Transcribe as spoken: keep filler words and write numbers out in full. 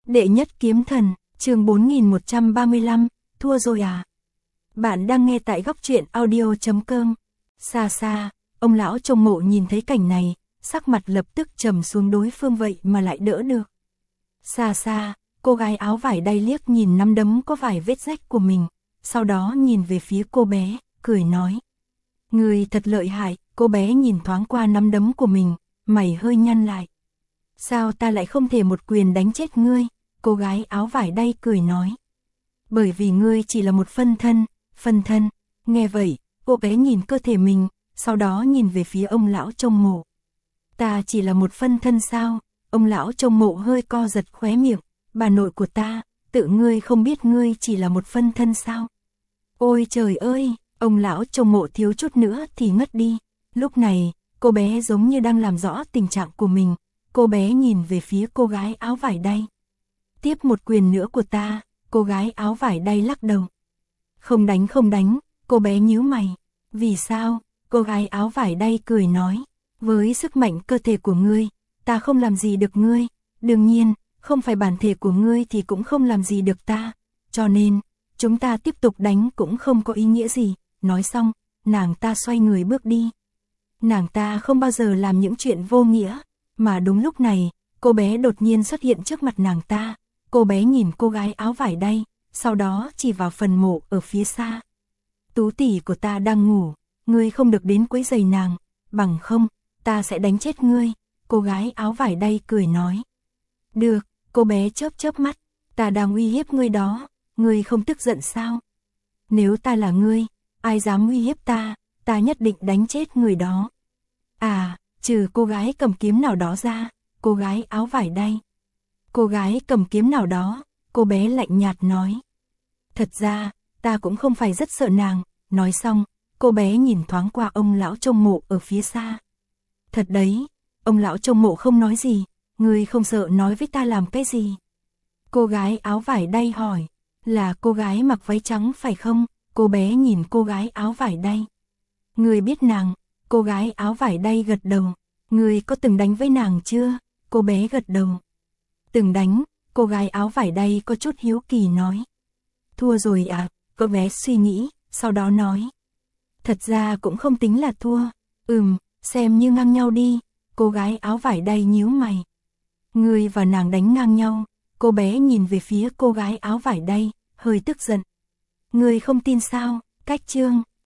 Đệ nhất kiếm thần, chương bốn nghìn một trăm ba mươi lăm, thua rồi à? Bạn đang nghe tại góc truyện audio chấm com. Xa xa, ông lão trông mộ nhìn thấy cảnh này, sắc mặt lập tức trầm xuống, đối phương vậy mà lại đỡ được. Xa xa, cô gái áo vải đay liếc nhìn nắm đấm có vài vết rách của mình, sau đó nhìn về phía cô bé, cười nói. Người thật lợi hại. Cô bé nhìn thoáng qua nắm đấm của mình, mày hơi nhăn lại. Sao ta lại không thể một quyền đánh chết ngươi? Cô gái áo vải đay cười nói. Bởi vì ngươi chỉ là một phân thân, phân thân. Nghe vậy, cô bé nhìn cơ thể mình, sau đó nhìn về phía ông lão trông mộ. Ta chỉ là một phân thân sao? Ông lão trông mộ hơi co giật khóe miệng. Bà nội của ta, tự ngươi không biết ngươi chỉ là một phân thân sao? Ôi trời ơi, ông lão trông mộ thiếu chút nữa thì ngất đi. Lúc này, cô bé giống như đang làm rõ tình trạng của mình. Cô bé nhìn về phía cô gái áo vải đay. Tiếp một quyền nữa của ta. Cô gái áo vải đay lắc đầu. Không đánh không đánh. Cô bé nhíu mày. Vì sao? Cô gái áo vải đay cười nói. Với sức mạnh cơ thể của ngươi, ta không làm gì được ngươi. Đương nhiên, không phải bản thể của ngươi thì cũng không làm gì được ta. Cho nên, chúng ta tiếp tục đánh cũng không có ý nghĩa gì. Nói xong, nàng ta xoay người bước đi. Nàng ta không bao giờ làm những chuyện vô nghĩa, mà đúng lúc này, cô bé đột nhiên xuất hiện trước mặt nàng ta. Cô bé nhìn cô gái áo vải đay, sau đó chỉ vào phần mộ ở phía xa. Tú tỷ của ta đang ngủ, ngươi không được đến quấy rầy nàng, bằng không, ta sẽ đánh chết ngươi. Cô gái áo vải đay cười nói. Được, cô bé chớp chớp mắt, ta đang uy hiếp ngươi đó, ngươi không tức giận sao? Nếu ta là ngươi, ai dám uy hiếp ta? Ta nhất định đánh chết người đó. À, trừ cô gái cầm kiếm nào đó ra, cô gái áo vải đay. Cô gái cầm kiếm nào đó, cô bé lạnh nhạt nói. Thật ra, ta cũng không phải rất sợ nàng. Nói xong, cô bé nhìn thoáng qua ông lão trông mộ ở phía xa. Thật đấy, ông lão trông mộ không nói gì, ngươi không sợ nói với ta làm cái gì? Cô gái áo vải đay hỏi, là cô gái mặc váy trắng phải không? Cô bé nhìn cô gái áo vải đay. Ngươi biết nàng? Cô gái áo vải đay gật đầu. Ngươi có từng đánh với nàng chưa? Cô bé gật đầu. Từng đánh, cô gái áo vải đay có chút hiếu kỳ nói. Thua rồi à? Cô bé suy nghĩ, sau đó nói. Thật ra cũng không tính là thua. Ừm, xem như ngang nhau đi. Cô gái áo vải đay nhíu mày. Ngươi và nàng đánh ngang nhau. Cô bé nhìn về phía cô gái áo vải đay, hơi tức giận. Ngươi không tin sao? Cách chương